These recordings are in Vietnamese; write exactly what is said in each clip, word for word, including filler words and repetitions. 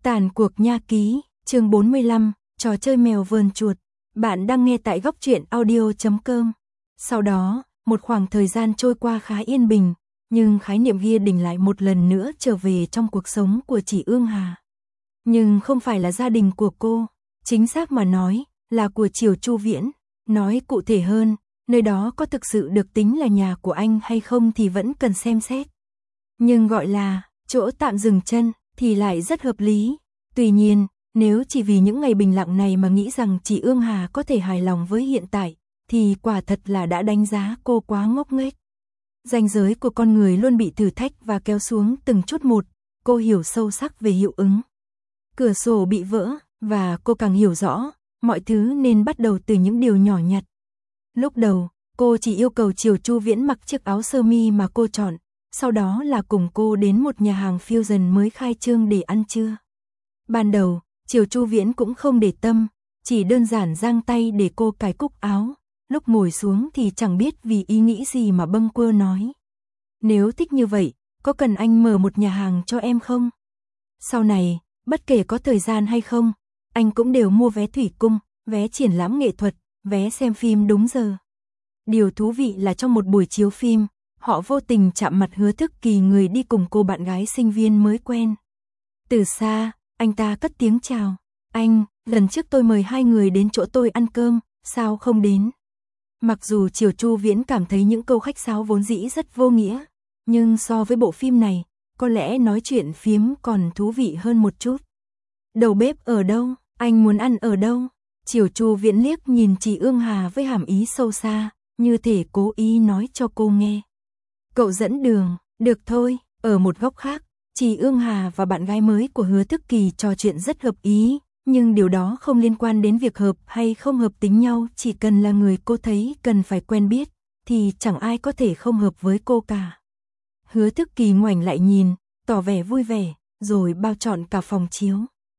Tàn cuộc nha ký, chương bốn mươi lăm, trò chơi mèo vờn chuột. Bạn đang nghe tại góc truyện audio chấm com. Sau đó, một khoảng thời gian trôi qua khá yên bình, nhưng khái niệm Ghi Đình lại một lần nữa trở về trong cuộc sống của chị Ương Hà. Nhưng không phải là gia đình của cô, chính xác mà nói, là của Triều Chu Viễn. Nói cụ thể hơn, nơi đó có thực sự được tính là nhà của anh hay không thì vẫn cần xem xét. Nhưng gọi là chỗ tạm dừng chân thì lại rất hợp lý. Tuy nhiên, nếu chỉ vì những ngày bình lặng này mà nghĩ rằng chị Ương Hà có thể hài lòng với hiện tại, thì quả thật là đã đánh giá cô quá ngốc nghếch. Ranh giới của con người luôn bị thử thách và kéo xuống từng chút một, cô hiểu sâu sắc về hiệu ứng. Cửa sổ bị vỡ, và cô càng hiểu rõ, mọi thứ nên bắt đầu từ những điều nhỏ nhặt. Lúc đầu, cô chỉ yêu cầu Triều Chu Viễn mặc chiếc áo sơ mi mà cô chọn, sau đó là cùng cô đến một nhà hàng fusion mới khai trương để ăn trưa. Ban đầu, Triều Chu Viễn cũng không để tâm, chỉ đơn giản giang tay để cô cài cúc áo, lúc ngồi xuống thì chẳng biết vì ý nghĩ gì mà bâng quơ nói. Nếu thích như vậy, có cần anh mở một nhà hàng cho em không? Sau này, bất kể có thời gian hay không, anh cũng đều mua vé thủy cung, vé triển lãm nghệ thuật, vé xem phim đúng giờ. Điều thú vị là trong một buổi chiếu phim, họ vô tình chạm mặt Hứa Thức Kỳ, người đi cùng cô bạn gái sinh viên mới quen. Từ xa, anh ta cất tiếng chào. Anh, lần trước tôi mời hai người đến chỗ tôi ăn cơm, sao không đến? Mặc dù Triều Chu Viễn cảm thấy những câu khách sáo vốn dĩ rất vô nghĩa, nhưng so với bộ phim này, có lẽ nói chuyện phiếm còn thú vị hơn một chút. Đầu bếp ở đâu? Anh muốn ăn ở đâu? Triều Chu Viễn liếc nhìn chị Ương Hà với hàm ý sâu xa, như thể cố ý nói cho cô nghe. Cậu dẫn đường, được thôi. Ở một góc khác, chị Ương Hà và bạn gái mới của Hứa Thức Kỳ trò chuyện rất hợp ý, nhưng điều đó không liên quan đến việc hợp hay không hợp tính nhau, chỉ cần là người cô thấy cần phải quen biết, thì chẳng ai có thể không hợp với cô cả. Hứa Thức Kỳ ngoảnh lại nhìn, tỏ vẻ vui vẻ, rồi bao trọn cả phòng chiếu.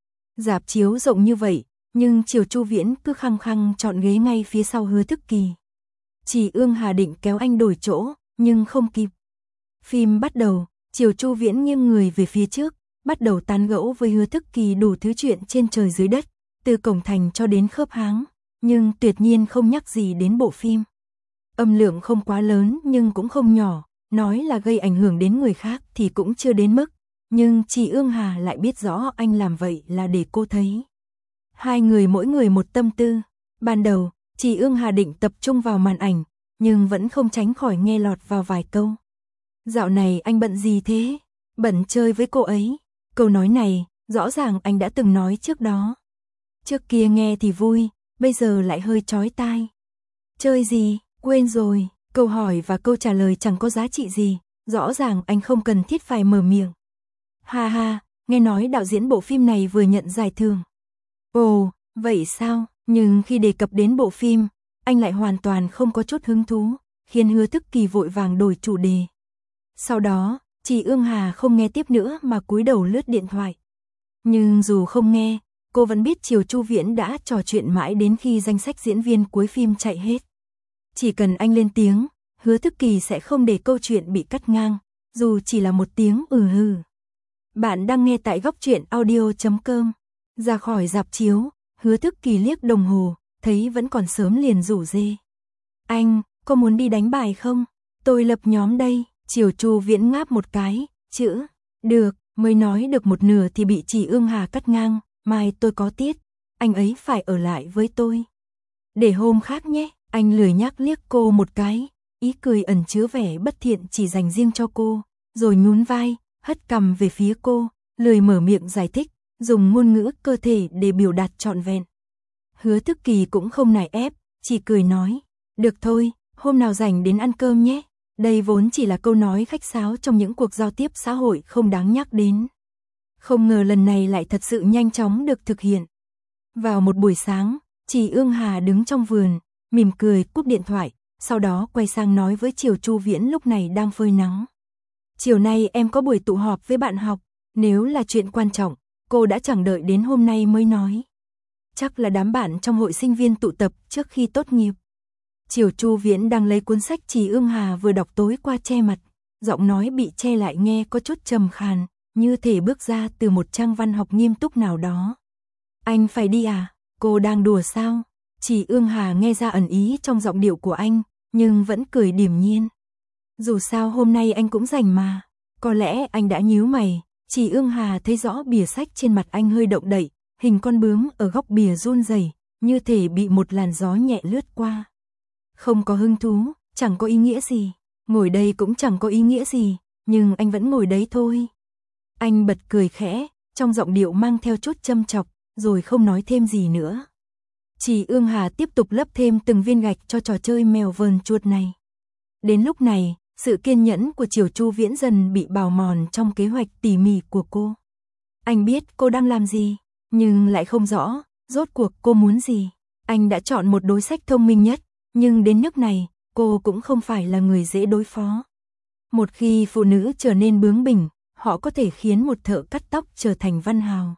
Rạp chiếu rộng như vậy, nhưng Triều Chu Viễn cứ khăng khăng chọn ghế ngay phía sau Hứa Thức Kỳ. Chị Ương Hà định kéo anh đổi chỗ, nhưng không kịp. Phim bắt đầu, Triều Chu Viễn nghiêng người về phía trước, bắt đầu tán gẫu với Hứa Thức Kỳ đủ thứ chuyện trên trời dưới đất, từ cổng thành cho đến khớp háng, nhưng tuyệt nhiên không nhắc gì đến bộ phim. Âm lượng không quá lớn nhưng cũng không nhỏ, nói là gây ảnh hưởng đến người khác thì cũng chưa đến mức, nhưng chị Ương Hà lại biết rõ anh làm vậy là để cô thấy. Hai người mỗi người một tâm tư. Ban đầu, chị Ương Hà định tập trung vào màn ảnh, nhưng vẫn không tránh khỏi nghe lọt vào vài câu. Dạo này anh bận gì thế? Bận chơi với cô ấy. Câu nói này, rõ ràng anh đã từng nói trước đó. Trước kia nghe thì vui, bây giờ lại hơi chói tai. Chơi gì? Quên rồi. Câu hỏi và câu trả lời chẳng có giá trị gì, rõ ràng anh không cần thiết phải mở miệng. Ha ha, nghe nói đạo diễn bộ phim này vừa nhận giải thưởng. Ồ, vậy sao? Nhưng khi đề cập đến bộ phim, anh lại hoàn toàn không có chút hứng thú, khiến Hứa Thức Kỳ vội vàng đổi chủ đề. Sau đó, chị Ương Hà không nghe tiếp nữa mà cúi đầu lướt điện thoại. Nhưng dù không nghe, cô vẫn biết Triều Chu Viễn đã trò chuyện mãi đến khi danh sách diễn viên cuối phim chạy hết. Chỉ cần anh lên tiếng, Hứa Thức Kỳ sẽ không để câu chuyện bị cắt ngang, dù chỉ là một tiếng ừ hừ. Bạn đang nghe tại góc truyện audio chấm com. Ra khỏi rạp chiếu, Hứa Thức Kỳ liếc đồng hồ, thấy vẫn còn sớm liền rủ dê. Anh, có muốn đi đánh bài không? Tôi lập nhóm đây. Triều Chu Viễn ngáp một cái, chữ, được, mới nói được một nửa thì bị chị Ương Hà cắt ngang, mai tôi có tiết, anh ấy phải ở lại với tôi. Để hôm khác nhé, anh lười nhác liếc cô một cái, ý cười ẩn chứa vẻ bất thiện chỉ dành riêng cho cô, rồi nhún vai, hất cằm về phía cô, lười mở miệng giải thích, dùng ngôn ngữ cơ thể để biểu đạt trọn vẹn. Hứa Thức Kỳ cũng không nài ép, chỉ cười nói, được thôi, hôm nào rảnh đến ăn cơm nhé. Đây vốn chỉ là câu nói khách sáo trong những cuộc giao tiếp xã hội không đáng nhắc đến. Không ngờ lần này lại thật sự nhanh chóng được thực hiện. Vào một buổi sáng, chị Ương Hà đứng trong vườn, mỉm cười cúp điện thoại, sau đó quay sang nói với Triều Chu Viễn lúc này đang phơi nắng. Chiều nay em có buổi tụ họp với bạn học, nếu là chuyện quan trọng, cô đã chẳng đợi đến hôm nay mới nói. Chắc là đám bạn trong hội sinh viên tụ tập trước khi tốt nghiệp. Triều Chu Viễn đang lấy cuốn sách chị Ương Hà vừa đọc tối qua che mặt, giọng nói bị che lại nghe có chút trầm khàn, như thể bước ra từ một trang văn học nghiêm túc nào đó. Anh phải đi à? Cô đang đùa sao? Chỉ Ương Hà nghe ra ẩn ý trong giọng điệu của anh, nhưng vẫn cười điềm nhiên. Dù sao hôm nay anh cũng rảnh mà. Có lẽ anh đã nhíu mày. Chỉ Ương Hà thấy rõ bìa sách trên mặt anh hơi động đậy, hình con bướm ở góc bìa run rẩy, như thể bị một làn gió nhẹ lướt qua. Không có hứng thú, chẳng có ý nghĩa gì. Ngồi đây cũng chẳng có ý nghĩa gì, nhưng anh vẫn ngồi đấy thôi. Anh bật cười khẽ, trong giọng điệu mang theo chút châm chọc, rồi không nói thêm gì nữa. Chỉ Ương Hà tiếp tục lấp thêm từng viên gạch cho trò chơi mèo vờn chuột này. Đến lúc này, sự kiên nhẫn của Triều Chu Viễn dần bị bào mòn trong kế hoạch tỉ mỉ của cô. Anh biết cô đang làm gì, nhưng lại không rõ, rốt cuộc cô muốn gì. Anh đã chọn một đối sách thông minh nhất, nhưng đến nước này, cô cũng không phải là người dễ đối phó. Một khi phụ nữ trở nên bướng bỉnh, họ có thể khiến một thợ cắt tóc trở thành văn hào.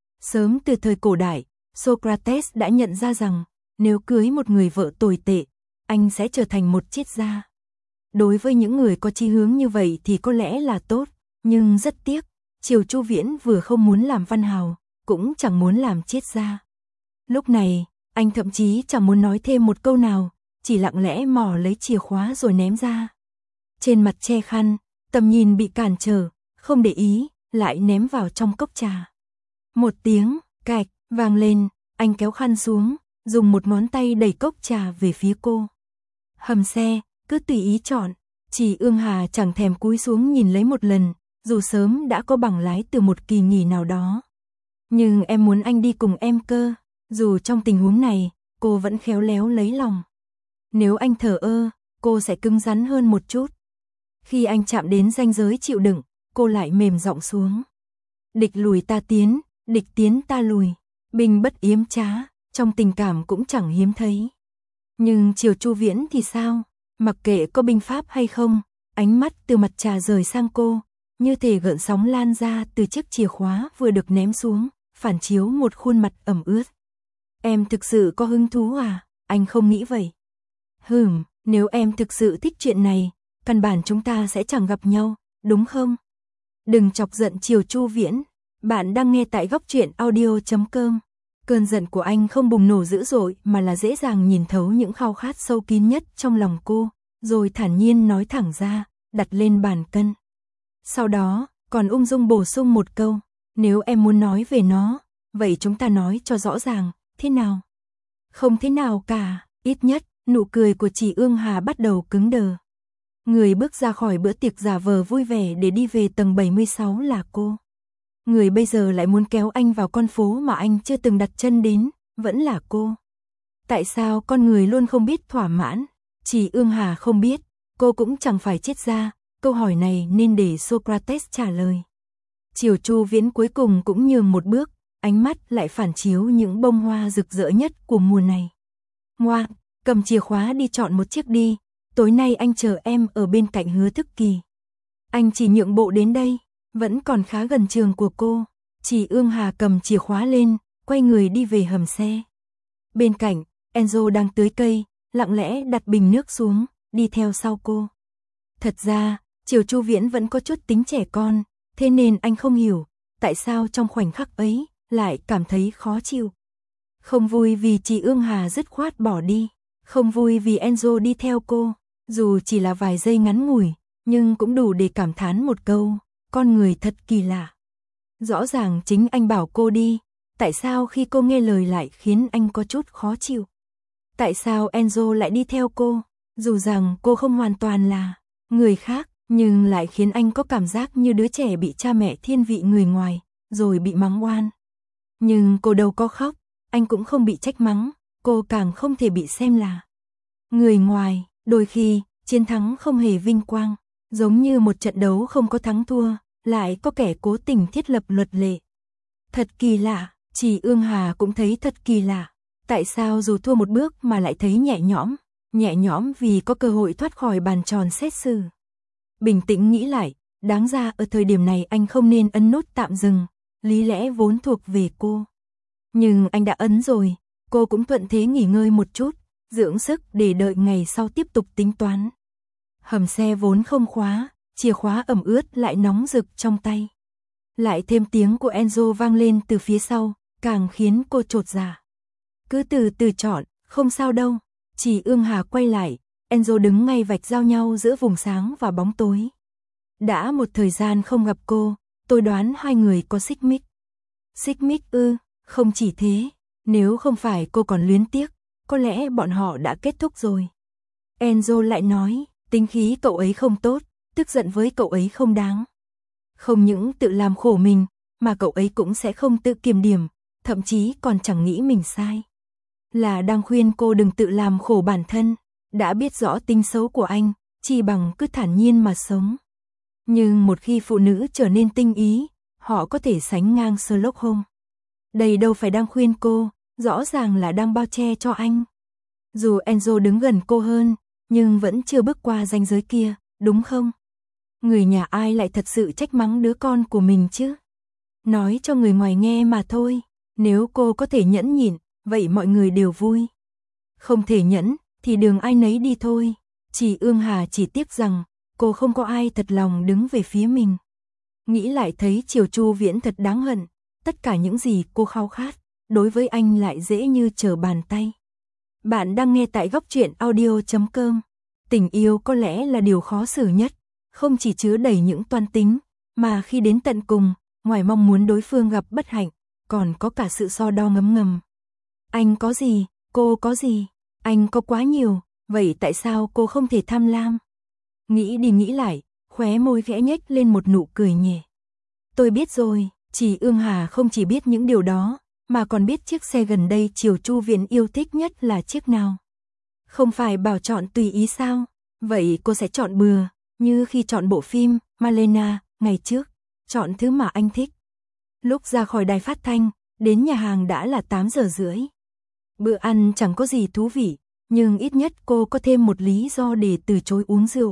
Sớm từ thời cổ đại, Socrates đã nhận ra rằng, nếu cưới một người vợ tồi tệ, anh sẽ trở thành một triết gia. Đối với những người có chí hướng như vậy thì có lẽ là tốt, nhưng rất tiếc, Triều Chu Viễn vừa không muốn làm văn hào, cũng chẳng muốn làm triết gia. Lúc này, anh thậm chí chẳng muốn nói thêm một câu nào, chỉ lặng lẽ mò lấy chìa khóa rồi ném ra. Trên mặt che khăn, tầm nhìn bị cản trở, không để ý, lại ném vào trong cốc trà. Một tiếng, cạch, vang lên, anh kéo khăn xuống, dùng một ngón tay đẩy cốc trà về phía cô. Hầm xe, cứ tùy ý chọn. Chỉ Ương Hà chẳng thèm cúi xuống nhìn lấy một lần, dù sớm đã có bằng lái từ một kỳ nghỉ nào đó. Nhưng em muốn anh đi cùng em cơ. Dù trong tình huống này, cô vẫn khéo léo lấy lòng. Nếu anh thờ ơ, cô sẽ cứng rắn hơn một chút. Khi anh chạm đến ranh giới chịu đựng, cô lại mềm giọng xuống. Địch lùi ta tiến, địch tiến ta lùi. Binh bất yếm trá, trong tình cảm cũng chẳng hiếm thấy. Nhưng Triều Chu Viễn thì sao? Mặc kệ có binh pháp hay không, ánh mắt từ mặt trà rời sang cô, như thể gợn sóng lan ra từ chiếc chìa khóa vừa được ném xuống, phản chiếu một khuôn mặt ẩm ướt. Em thực sự có hứng thú à? Anh không nghĩ vậy. Hừm, nếu em thực sự thích chuyện này, căn bản chúng ta sẽ chẳng gặp nhau, đúng không? Đừng chọc giận Triều Chu Viễn. Bạn đang nghe tại góc truyện audio chấm com. Cơn giận của anh không bùng nổ dữ dội mà là dễ dàng nhìn thấu những khao khát sâu kín nhất trong lòng cô, rồi thản nhiên nói thẳng ra, đặt lên bàn cân. Sau đó, còn ung dung bổ sung một câu, nếu em muốn nói về nó, vậy chúng ta nói cho rõ ràng, thế nào? Không thế nào cả, ít nhất, nụ cười của chị Ương Hà bắt đầu cứng đờ. Người bước ra khỏi bữa tiệc giả vờ vui vẻ để đi về tầng bảy mươi sáu là cô. Người bây giờ lại muốn kéo anh vào con phố mà anh chưa từng đặt chân đến, vẫn là cô. Tại sao con người luôn không biết thỏa mãn? Chỉ Ương Hà không biết, cô cũng chẳng phải triết gia, câu hỏi này nên để Socrates trả lời. Triều Chu Viễn cuối cùng cũng nhường một bước, ánh mắt lại phản chiếu những bông hoa rực rỡ nhất của mùa này. Ngoan, cầm chìa khóa đi chọn một chiếc đi, tối nay anh chờ em ở bên cạnh Hứa Thức Kỳ. Anh chỉ nhượng bộ đến đây, vẫn còn khá gần trường của cô. Chỉ Ương Hà cầm chìa khóa lên, quay người đi về hầm xe. Bên cạnh, Enzo đang tưới cây, lặng lẽ đặt bình nước xuống, đi theo sau cô. Thật ra, Triều Chu Viễn vẫn có chút tính trẻ con, thế nên anh không hiểu, tại sao trong khoảnh khắc ấy, lại cảm thấy khó chịu. Không vui vì chị Ương Hà dứt khoát bỏ đi, không vui vì Enzo đi theo cô, dù chỉ là vài giây ngắn ngủi, nhưng cũng đủ để cảm thán một câu, con người thật kỳ lạ. Rõ ràng chính anh bảo cô đi, tại sao khi cô nghe lời lại khiến anh có chút khó chịu? Tại sao Enzo lại đi theo cô, dù rằng cô không hoàn toàn là người khác, nhưng lại khiến anh có cảm giác như đứa trẻ bị cha mẹ thiên vị người ngoài, rồi bị mắng oan. Nhưng cô đâu có khóc, anh cũng không bị trách mắng, cô càng không thể bị xem là người ngoài. Đôi khi, chiến thắng không hề vinh quang, giống như một trận đấu không có thắng thua, lại có kẻ cố tình thiết lập luật lệ. Thật kỳ lạ, chỉ Ương Hà cũng thấy thật kỳ lạ. Tại sao dù thua một bước mà lại thấy nhẹ nhõm, nhẹ nhõm vì có cơ hội thoát khỏi bàn tròn xét xử. Bình tĩnh nghĩ lại, đáng ra ở thời điểm này anh không nên ấn nút tạm dừng, lý lẽ vốn thuộc về cô. Nhưng anh đã ấn rồi, cô cũng thuận thế nghỉ ngơi một chút, dưỡng sức để đợi ngày sau tiếp tục tính toán. Hầm xe vốn không khóa, chìa khóa ẩm ướt lại nóng rực trong tay. Lại thêm tiếng của Enzo vang lên từ phía sau, càng khiến cô chột dạ. Cứ từ từ chọn, không sao đâu. Chỉ Ương Hà quay lại, Enzo đứng ngay vạch giao nhau giữa vùng sáng và bóng tối. Đã một thời gian không gặp cô, tôi đoán hai người có xích mích. Xích mích ư, không chỉ thế, nếu không phải cô còn luyến tiếc, có lẽ bọn họ đã kết thúc rồi. Enzo lại nói, tính khí cậu ấy không tốt, tức giận với cậu ấy không đáng. Không những tự làm khổ mình, mà cậu ấy cũng sẽ không tự kiềm điểm, thậm chí còn chẳng nghĩ mình sai. Là đang khuyên cô đừng tự làm khổ bản thân, đã biết rõ tính xấu của anh, chỉ bằng cứ thản nhiên mà sống. Nhưng một khi phụ nữ trở nên tinh ý, họ có thể sánh ngang Sherlock Holmes. Đây đâu phải đang khuyên cô, rõ ràng là đang bao che cho anh. Dù Enzo đứng gần cô hơn, nhưng vẫn chưa bước qua ranh giới kia, đúng không? Người nhà ai lại thật sự trách mắng đứa con của mình chứ? Nói cho người ngoài nghe mà thôi, nếu cô có thể nhẫn nhịn, vậy mọi người đều vui. Không thể nhẫn, thì đường ai nấy đi thôi. Chỉ Ương Hà chỉ tiếc rằng, cô không có ai thật lòng đứng về phía mình. Nghĩ lại thấy Triều Chu Viễn thật đáng hận, tất cả những gì cô khao khát, đối với anh lại dễ như trở bàn tay. Bạn đang nghe tại góc truyện audio chấm com. Tình yêu có lẽ là điều khó xử nhất, không chỉ chứa đầy những toan tính, mà khi đến tận cùng, ngoài mong muốn đối phương gặp bất hạnh, còn có cả sự so đo ngấm ngầm. Anh có gì, cô có gì, anh có quá nhiều, vậy tại sao cô không thể tham lam? Nghĩ đi nghĩ lại, khóe môi khẽ nhếch lên một nụ cười nhẹ. Tôi biết rồi, chỉ Ương Hà không chỉ biết những điều đó, mà còn biết chiếc xe gần đây Triều Chu Viễn yêu thích nhất là chiếc nào. Không phải bảo chọn tùy ý sao? Vậy cô sẽ chọn bừa, như khi chọn bộ phim Malena ngày trước, chọn thứ mà anh thích. Lúc ra khỏi đài phát thanh, đến nhà hàng đã là tám giờ rưỡi. Bữa ăn chẳng có gì thú vị, nhưng ít nhất cô có thêm một lý do để từ chối uống rượu.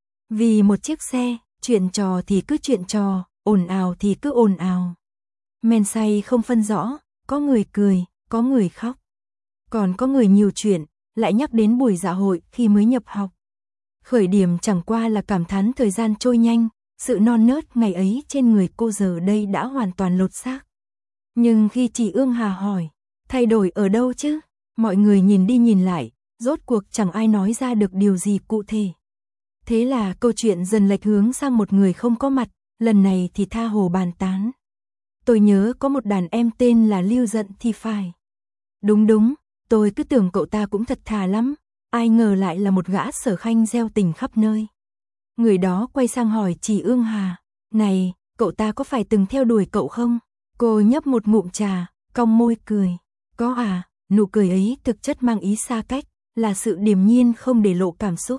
Vì một chiếc xe, chuyện trò thì cứ chuyện trò, ồn ào thì cứ ồn ào. Men say không phân rõ, có người cười, có người khóc. Còn có người nhiều chuyện, lại nhắc đến buổi dạ hội khi mới nhập học. Khởi điểm chẳng qua là cảm thán thời gian trôi nhanh, sự non nớt ngày ấy trên người cô giờ đây đã hoàn toàn lột xác. Nhưng khi chị Ương Hà hỏi, thay đổi ở đâu chứ? Mọi người nhìn đi nhìn lại, rốt cuộc chẳng ai nói ra được điều gì cụ thể. Thế là câu chuyện dần lệch hướng sang một người không có mặt, lần này thì tha hồ bàn tán. Tôi nhớ có một đàn em tên là Lưu Dận thì phải. Đúng đúng, tôi cứ tưởng cậu ta cũng thật thà lắm, ai ngờ lại là một gã Sở Khanh gieo tình khắp nơi. Người đó quay sang hỏi chị Ương Hà, này, cậu ta có phải từng theo đuổi cậu không? Cô nhấp một ngụm trà, cong môi cười. Có à, nụ cười ấy thực chất mang ý xa cách, là sự điềm nhiên không để lộ cảm xúc.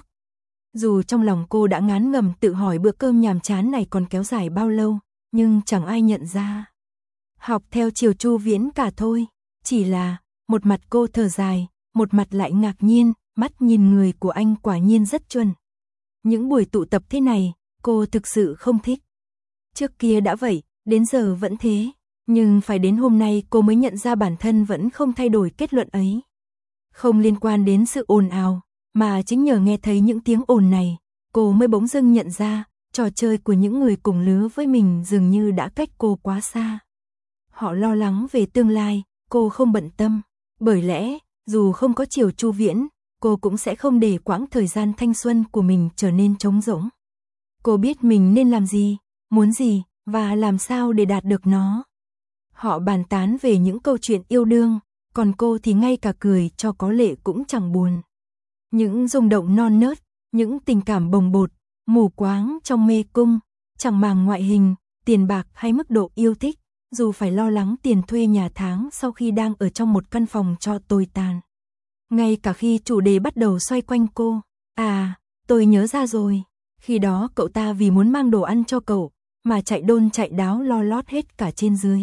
Dù trong lòng cô đã ngán ngầm tự hỏi bữa cơm nhàm chán này còn kéo dài bao lâu, nhưng chẳng ai nhận ra. Học theo Triều Chu Viễn cả thôi, chỉ là, một mặt cô thở dài, một mặt lại ngạc nhiên, mắt nhìn người của anh quả nhiên rất chuẩn. Những buổi tụ tập thế này, cô thực sự không thích. Trước kia đã vậy, đến giờ vẫn thế, nhưng phải đến hôm nay cô mới nhận ra bản thân vẫn không thay đổi kết luận ấy. Không liên quan đến sự ồn ào, mà chính nhờ nghe thấy những tiếng ồn này, cô mới bỗng dưng nhận ra, trò chơi của những người cùng lứa với mình dường như đã cách cô quá xa. Họ lo lắng về tương lai, cô không bận tâm, bởi lẽ, dù không có Triều Chu Viễn, cô cũng sẽ không để quãng thời gian thanh xuân của mình trở nên trống rỗng. Cô biết mình nên làm gì, muốn gì, và làm sao để đạt được nó. Họ bàn tán về những câu chuyện yêu đương, còn cô thì ngay cả cười cho có lệ cũng chẳng buồn. Những rung động non nớt, những tình cảm bồng bột, mù quáng trong mê cung, chẳng màng ngoại hình, tiền bạc hay mức độ yêu thích, dù phải lo lắng tiền thuê nhà tháng sau khi đang ở trong một căn phòng trọ tồi tàn. Ngay cả khi chủ đề bắt đầu xoay quanh cô, à, tôi nhớ ra rồi, khi đó cậu ta vì muốn mang đồ ăn cho cậu, mà chạy đôn chạy đáo lo lót hết cả trên dưới.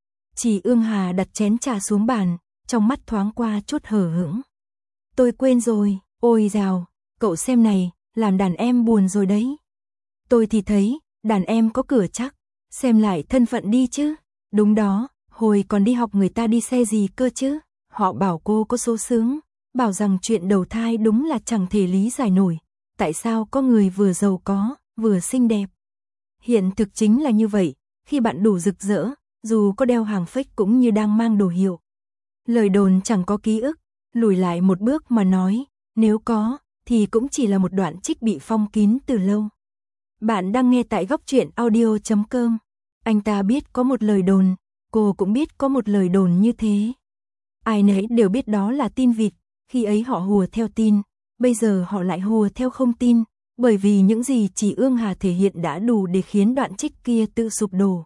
Chỉ Ương Hà đặt chén trà xuống bàn, trong mắt thoáng qua chút hờ hững. Tôi quên rồi, ôi dào, cậu xem này, làm đàn em buồn rồi đấy. Tôi thì thấy, đàn em có cửa chắc, xem lại thân phận đi chứ. Đúng đó, hồi còn đi học người ta đi xe gì cơ chứ. Họ bảo cô có số sướng, bảo rằng chuyện đầu thai đúng là chẳng thể lý giải nổi. Tại sao có người vừa giàu có, vừa xinh đẹp? Hiện thực chính là như vậy, khi bạn đủ rực rỡ, dù có đeo hàng fake cũng như đang mang đồ hiệu. Lời đồn chẳng có ký ức, lùi lại một bước mà nói, nếu có, thì cũng chỉ là một đoạn trích bị phong kín từ lâu. Bạn đang nghe tại góc truyện audio chấm com. Anh ta biết có một lời đồn, cô cũng biết có một lời đồn như thế. Ai nấy đều biết đó là tin vịt, khi ấy họ hùa theo tin, bây giờ họ lại hùa theo không tin, bởi vì những gì chị Ương Hà thể hiện đã đủ để khiến đoạn trích kia tự sụp đổ.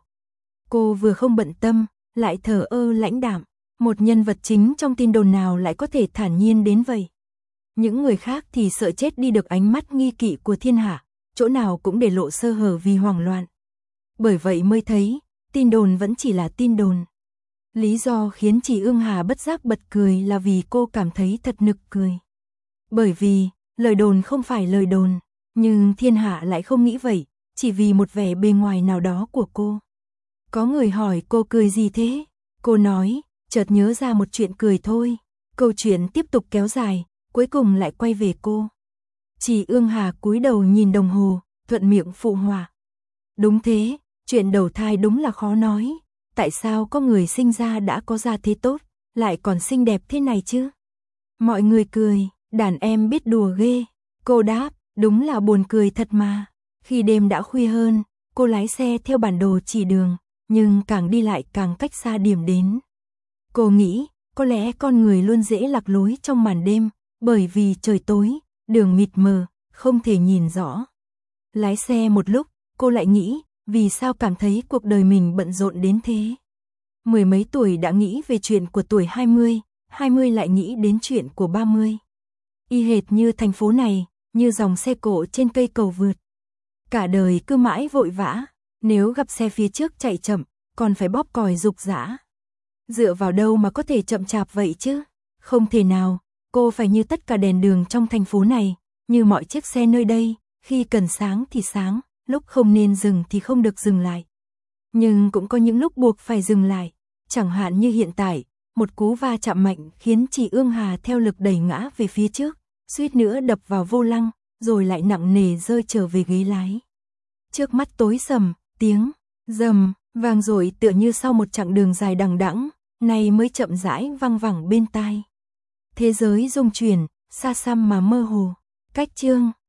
Cô vừa không bận tâm, lại thờ ơ lãnh đạm, một nhân vật chính trong tin đồn nào lại có thể thản nhiên đến vậy. Những người khác thì sợ chết đi được ánh mắt nghi kỵ của thiên hạ, chỗ nào cũng để lộ sơ hở vì hoảng loạn. Bởi vậy mới thấy, tin đồn vẫn chỉ là tin đồn. Lý do khiến chị Ương Hà bất giác bật cười là vì cô cảm thấy thật nực cười. Bởi vì, lời đồn không phải lời đồn, nhưng thiên hạ lại không nghĩ vậy, chỉ vì một vẻ bề ngoài nào đó của cô. Có người hỏi cô cười gì thế? Cô nói, chợt nhớ ra một chuyện cười thôi. Câu chuyện tiếp tục kéo dài, cuối cùng lại quay về cô. Chị Ương Hà cúi đầu nhìn đồng hồ, thuận miệng phụ họa. Đúng thế, chuyện đầu thai đúng là khó nói. Tại sao có người sinh ra đã có gia thế tốt, lại còn xinh đẹp thế này chứ? Mọi người cười, đàn em biết đùa ghê. Cô đáp, đúng là buồn cười thật mà. Khi đêm đã khuya hơn, cô lái xe theo bản đồ chỉ đường, nhưng càng đi lại càng cách xa điểm đến. Cô nghĩ, có lẽ con người luôn dễ lạc lối trong màn đêm, bởi vì trời tối, đường mịt mờ, không thể nhìn rõ. Lái xe một lúc, cô lại nghĩ, vì sao cảm thấy cuộc đời mình bận rộn đến thế? Mười mấy tuổi đã nghĩ về chuyện của tuổi hai mươi, hai mươi lại nghĩ đến chuyện của ba mươi. Y hệt như thành phố này, như dòng xe cộ trên cây cầu vượt. Cả đời cứ mãi vội vã, nếu gặp xe phía trước chạy chậm, còn phải bóp còi rục rã. Dựa vào đâu mà có thể chậm chạp vậy chứ? Không thể nào, cô phải như tất cả đèn đường trong thành phố này, như mọi chiếc xe nơi đây, khi cần sáng thì sáng, lúc không nên dừng thì không được dừng lại. Nhưng cũng có những lúc buộc phải dừng lại, chẳng hạn như hiện tại, một cú va chạm mạnh khiến chị Ương Hà theo lực đẩy ngã về phía trước, suýt nữa đập vào vô lăng, rồi lại nặng nề rơi trở về ghế lái. Trước mắt tối sầm, tiếng rầm vang dội tựa như sau một chặng đường dài đằng đẵng, nay mới chậm rãi vang vẳng bên tai. Thế giới rung chuyển, xa xăm mà mơ hồ. Cách chương